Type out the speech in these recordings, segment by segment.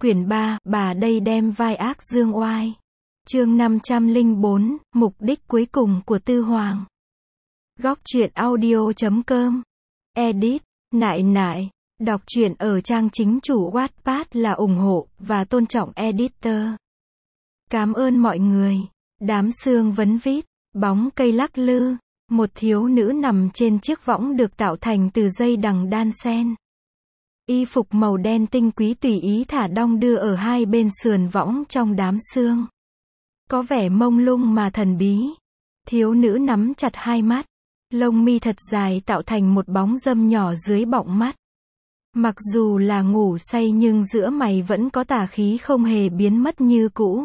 Quyển 3, bà đây đem vai ác dương oai. Chương 504, mục đích cuối cùng của Tư Hoàng. Góc truyện audio.com. Edit, nại. Đọc truyện ở trang chính chủ Wattpad là ủng hộ và tôn trọng editor. Cảm ơn mọi người. Đám sương vấn vít, bóng cây lắc lư, một thiếu nữ nằm trên chiếc võng được tạo thành từ dây đằng đan xen. Y phục màu đen tinh quý tùy ý thả đong đưa ở hai bên sườn võng trong đám sương. Có vẻ mông lung mà thần bí. Thiếu nữ nắm chặt hai mắt. Lông mi thật dài tạo thành một bóng râm nhỏ dưới bọng mắt. Mặc dù là ngủ say nhưng giữa mày vẫn có tà khí không hề biến mất như cũ.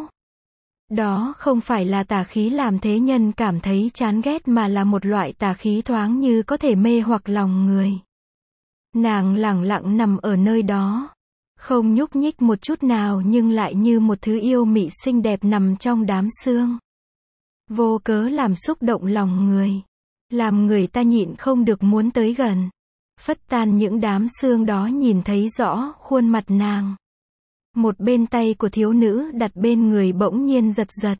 Đó không phải là tà khí làm thế nhân cảm thấy chán ghét mà là một loại tà khí thoáng như có thể mê hoặc lòng người. Nàng lẳng lặng nằm ở nơi đó, không nhúc nhích một chút nào nhưng lại như một thứ yêu mị xinh đẹp nằm trong đám sương. Vô cớ làm xúc động lòng người, làm người ta nhịn không được muốn tới gần. Phất tan những đám sương đó nhìn thấy rõ khuôn mặt nàng. Một bên tay của thiếu nữ đặt bên người bỗng nhiên giật giật.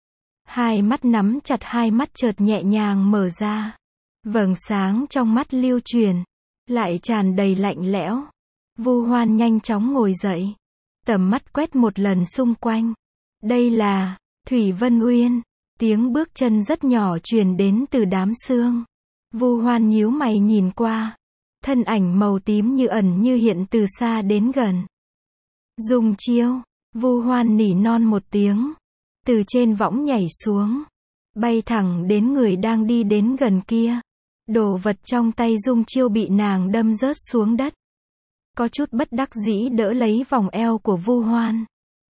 Hai mắt nắm chặt, hai mắt chợt nhẹ nhàng mở ra. Vầng sáng trong mắt lưu truyền, lại tràn đầy lạnh lẽo. Vu Hoan nhanh chóng ngồi dậy, tầm mắt quét một lần xung quanh. Đây là Thủy Vân Uyên. Tiếng bước chân rất nhỏ truyền đến từ đám sương. Vu Hoan nhíu mày nhìn qua, thân ảnh màu tím như ẩn như hiện từ xa đến gần. Dùng chiêu, Vu Hoan nỉ non một tiếng, từ trên võng nhảy xuống, bay thẳng đến người đang đi đến gần kia. Đồ vật trong tay Dung Chiêu bị nàng đâm rớt xuống đất. Có chút bất đắc dĩ đỡ lấy vòng eo của Vu Hoan.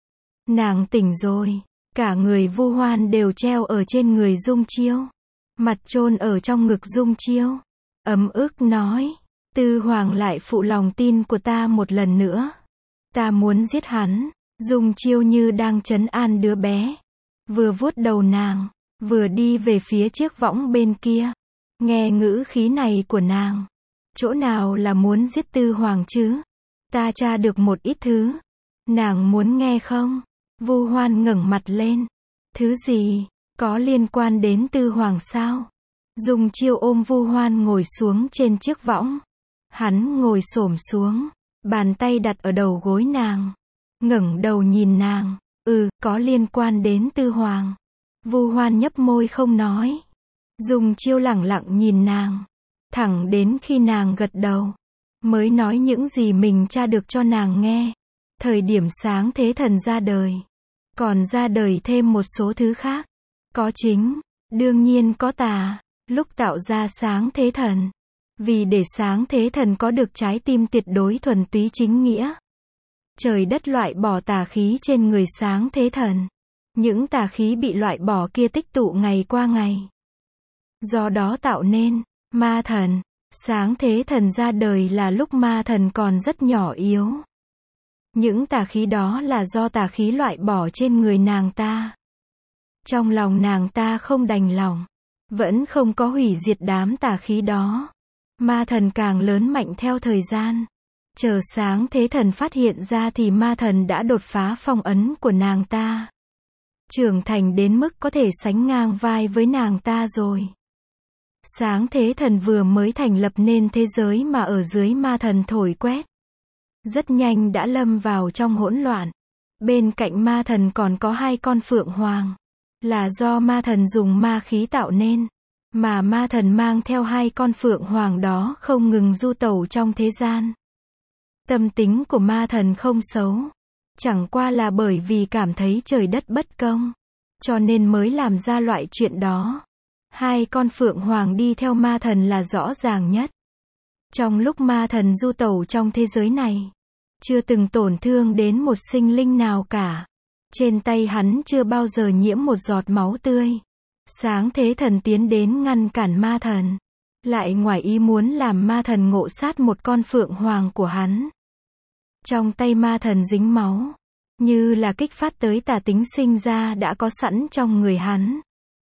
Nàng tỉnh rồi, cả người Vu Hoan đều treo ở trên người Dung Chiêu, mặt chôn ở trong ngực Dung Chiêu, ấm ức nói: Tư Hoàng lại phụ lòng tin của ta một lần nữa. Ta muốn giết hắn. Dung Chiêu như đang trấn an đứa bé, vừa vuốt đầu nàng, vừa đi về phía chiếc võng bên kia. Nghe ngữ khí này của nàng, chỗ nào là muốn giết Tư Hoàng chứ? Ta tra được một ít thứ. Nàng muốn nghe không? Vu Hoan ngẩng mặt lên. Thứ gì? Có liên quan đến Tư Hoàng sao? Dung Chiêu ôm Vu Hoan ngồi xuống trên chiếc võng. Hắn ngồi xổm xuống, bàn tay đặt ở đầu gối nàng, ngẩng đầu nhìn nàng. Có liên quan đến Tư Hoàng. Vu Hoan nhấp môi không nói. Dung Chiêu lẳng lặng nhìn nàng, thẳng đến khi nàng gật đầu, mới nói những gì mình tra được cho nàng nghe. Thời điểm sáng thế thần ra đời, còn ra đời thêm một số thứ khác. Có chính, đương nhiên có tà. Lúc tạo ra sáng thế thần, vì để sáng thế thần có được trái tim tuyệt đối thuần túy chính nghĩa, trời đất loại bỏ tà khí trên người sáng thế thần. Những tà khí bị loại bỏ kia tích tụ ngày qua ngày, do đó tạo nên ma thần. Sáng thế thần ra đời là lúc ma thần còn rất nhỏ yếu. Những tà khí đó là do tà khí loại bỏ trên người nàng ta. Trong lòng nàng ta không đành lòng, vẫn không có hủy diệt đám tà khí đó. Ma thần càng lớn mạnh theo thời gian. Chờ sáng thế thần phát hiện ra thì ma thần đã đột phá phong ấn của nàng ta, trưởng thành đến mức có thể sánh ngang vai với nàng ta rồi. Sáng thế thần vừa mới thành lập nên thế giới mà ở dưới ma thần thổi quét, rất nhanh đã lâm vào trong hỗn loạn. Bên cạnh ma thần còn có hai con phượng hoàng, là do ma thần dùng ma khí tạo nên, mà ma thần mang theo hai con phượng hoàng đó không ngừng du tẩu trong thế gian. Tâm tính của ma thần không xấu, chẳng qua là bởi vì cảm thấy trời đất bất công, cho nên mới làm ra loại chuyện đó. Hai con phượng hoàng đi theo ma thần là rõ ràng nhất. Trong lúc ma thần du tẩu trong thế giới này, chưa từng tổn thương đến một sinh linh nào cả. Trên tay hắn chưa bao giờ nhiễm một giọt máu tươi. Sáng thế thần tiến đến ngăn cản ma thần, lại ngoài ý muốn làm ma thần ngộ sát một con phượng hoàng của hắn. Trong tay ma thần dính máu, như là kích phát tới tà tính sinh ra đã có sẵn trong người hắn.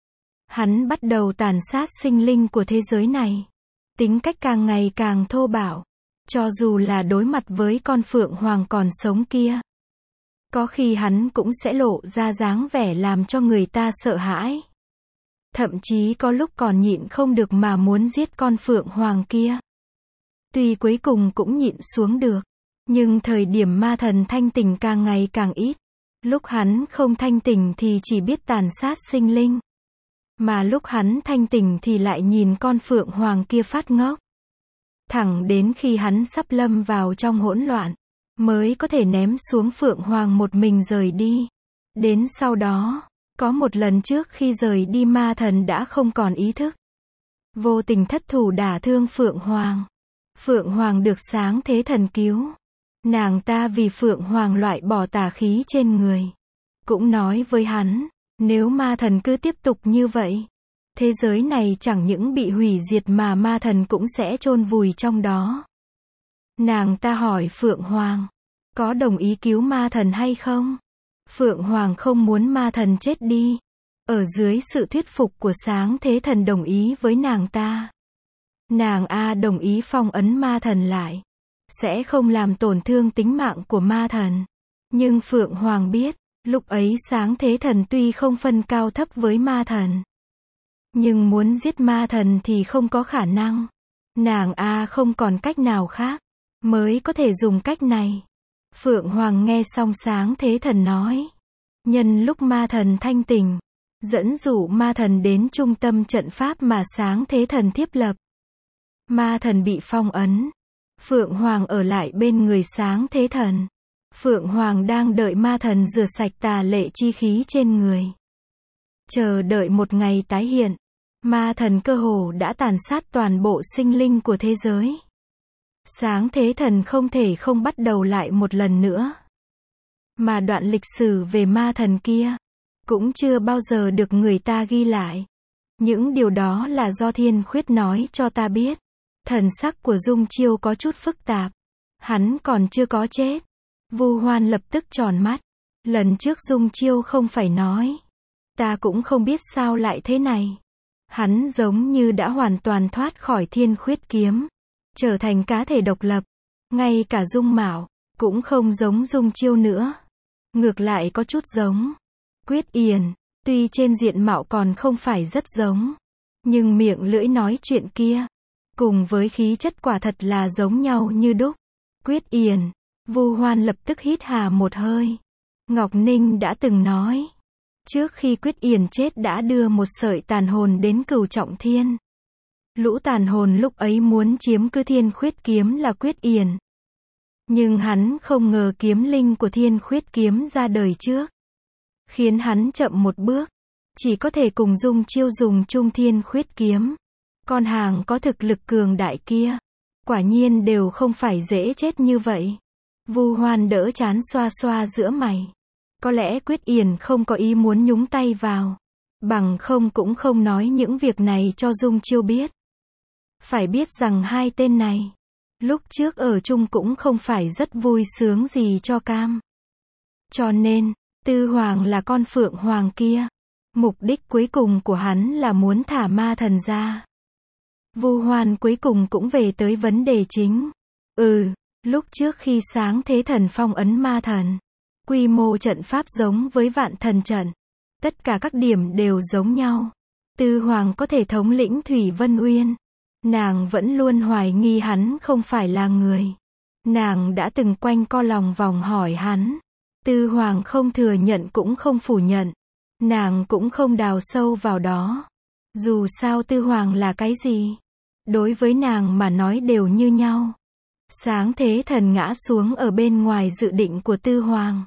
Hắn bắt đầu tàn sát sinh linh của thế giới này. Tính cách càng ngày càng thô bạo, cho dù là đối mặt với con phượng hoàng còn sống kia. Có khi hắn cũng sẽ lộ ra dáng vẻ làm cho người ta sợ hãi. Thậm chí có lúc còn nhịn không được mà muốn giết con phượng hoàng kia. Tuy cuối cùng cũng nhịn xuống được, nhưng thời điểm ma thần thanh tỉnh càng ngày càng ít. Lúc hắn không thanh tỉnh thì chỉ biết tàn sát sinh linh. Mà lúc hắn thanh tỉnh thì lại nhìn con phượng hoàng kia phát ngốc. Thẳng đến khi hắn sắp lâm vào trong hỗn loạn, mới có thể ném xuống phượng hoàng một mình rời đi. Đến sau đó, có một lần trước khi rời đi ma thần đã không còn ý thức. Vô tình thất thủ đả thương phượng hoàng. Phượng hoàng được sáng thế thần cứu. Nàng ta vì phượng hoàng loại bỏ tà khí trên người. Cũng nói với hắn, nếu ma thần cứ tiếp tục như vậy, thế giới này chẳng những bị hủy diệt mà ma thần cũng sẽ chôn vùi trong đó. Nàng ta hỏi phượng hoàng, có đồng ý cứu ma thần hay không? Phượng hoàng không muốn ma thần chết đi. Ở dưới sự thuyết phục của sáng thế thần đồng ý với nàng ta. Nàng đồng ý phong ấn ma thần lại. Sẽ không làm tổn thương tính mạng của ma thần. Nhưng Phượng Hoàng biết, lúc ấy sáng thế thần tuy không phân cao thấp với ma thần. Nhưng muốn giết ma thần thì không có khả năng. Nàng không còn cách nào khác, mới có thể dùng cách này. Phượng Hoàng nghe xong sáng thế thần nói. Nhân lúc ma thần thanh tỉnh, dẫn dụ ma thần đến trung tâm trận pháp mà sáng thế thần thiết lập. Ma thần bị phong ấn. Phượng Hoàng ở lại bên người sáng thế thần. Phượng Hoàng đang đợi ma thần rửa sạch tà lệ chi khí trên người. Chờ đợi một ngày tái hiện. Ma thần cơ hồ đã tàn sát toàn bộ sinh linh của thế giới. Sáng thế thần không thể không bắt đầu lại một lần nữa. Mà đoạn lịch sử về ma thần kia cũng chưa bao giờ được người ta ghi lại. Những điều đó là do Thiên Khuyết nói cho ta biết. Thần sắc của Dung Chiêu có chút phức tạp. Hắn còn chưa có chết. Vu Hoan lập tức tròn mắt. Lần trước Dung Chiêu không phải nói. Ta cũng không biết sao lại thế này. Hắn giống như đã hoàn toàn thoát khỏi Thiên Khuyết kiếm. Trở thành cá thể độc lập. Ngay cả dung mạo cũng không giống Dung Chiêu nữa. Ngược lại có chút giống Quyết Yển. Tuy trên diện mạo còn không phải rất giống. Nhưng miệng lưỡi nói chuyện kia, cùng với khí chất quả thật là giống nhau như đúc. Quyết Yển. Vu Hoan lập tức hít hà một hơi. Ngọc Ninh đã từng nói. Trước khi Quyết Yển chết đã đưa một sợi tàn hồn đến Cửu Trọng Thiên. Lũ tàn hồn lúc ấy muốn chiếm cứ Thiên Khuyết kiếm là Quyết Yển. Nhưng hắn không ngờ kiếm linh của Thiên Khuyết kiếm ra đời trước. Khiến hắn chậm một bước. Chỉ có thể cùng Dung Chiêu dùng chung Thiên Khuyết kiếm. Con hàng có thực lực cường đại kia. Quả nhiên đều không phải dễ chết như vậy. Vu Hoan đỡ chán xoa xoa giữa mày. Có lẽ Quyết Yển không có ý muốn nhúng tay vào. Bằng không cũng không nói những việc này cho Dung Chiêu biết. Phải biết rằng hai tên này, lúc trước ở chung cũng không phải rất vui sướng gì cho cam. Cho nên, Tư Hoàng là con phượng hoàng kia. Mục đích cuối cùng của hắn là muốn thả ma thần ra. Vu Hoan cuối cùng cũng về tới vấn đề chính. Lúc trước khi sáng thế thần phong ấn ma thần, quy mô trận pháp giống với Vạn Thần trận. Tất cả các điểm đều giống nhau. Tư Hoàng có thể thống lĩnh Thủy Vân Uyên. Nàng vẫn luôn hoài nghi hắn không phải là người. Nàng đã từng quanh co lòng vòng hỏi hắn. Tư Hoàng không thừa nhận cũng không phủ nhận. Nàng cũng không đào sâu vào đó. Dù sao Tư Hoàng là cái gì? Đối với nàng mà nói đều như nhau. Sáng thế thần ngã xuống ở bên ngoài dự định của Tư Hoàng.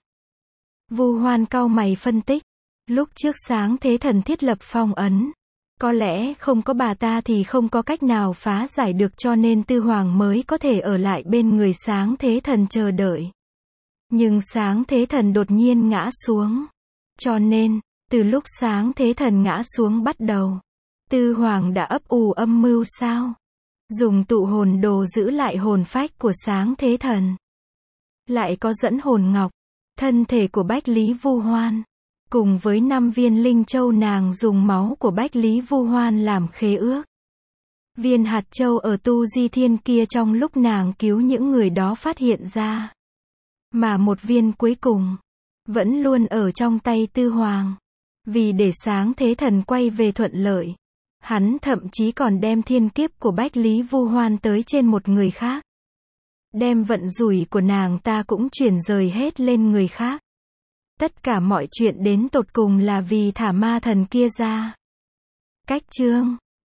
Vu Hoan cau mày phân tích. Lúc trước sáng thế thần thiết lập phong ấn. Có lẽ không có bà ta thì không có cách nào phá giải được, cho nên Tư Hoàng mới có thể ở lại bên người sáng thế thần chờ đợi. Nhưng sáng thế thần đột nhiên ngã xuống. Cho nên, từ lúc sáng thế thần ngã xuống bắt đầu, Tư Hoàng đã ấp ủ âm mưu sao? Dùng tụ hồn đồ giữ lại hồn phách của sáng thế thần. Lại có dẫn hồn ngọc, thân thể của Bách Lý Vu Hoan. Cùng với 5 viên linh châu nàng dùng máu của Bách Lý Vu Hoan làm khế ước. Viên hạt châu ở Tu Di Thiên kia trong lúc nàng cứu những người đó phát hiện ra. Mà một viên cuối cùng, vẫn luôn ở trong tay Tư Hoàng. Vì để sáng thế thần quay về thuận lợi, hắn thậm chí còn đem thiên kiếp của Bách Lý Vu Hoan tới trên một người khác. Đem vận rủi của nàng ta cũng chuyển rời hết lên người khác. Tất cả mọi chuyện đến tột cùng là vì thả ma thần kia ra. Cách chương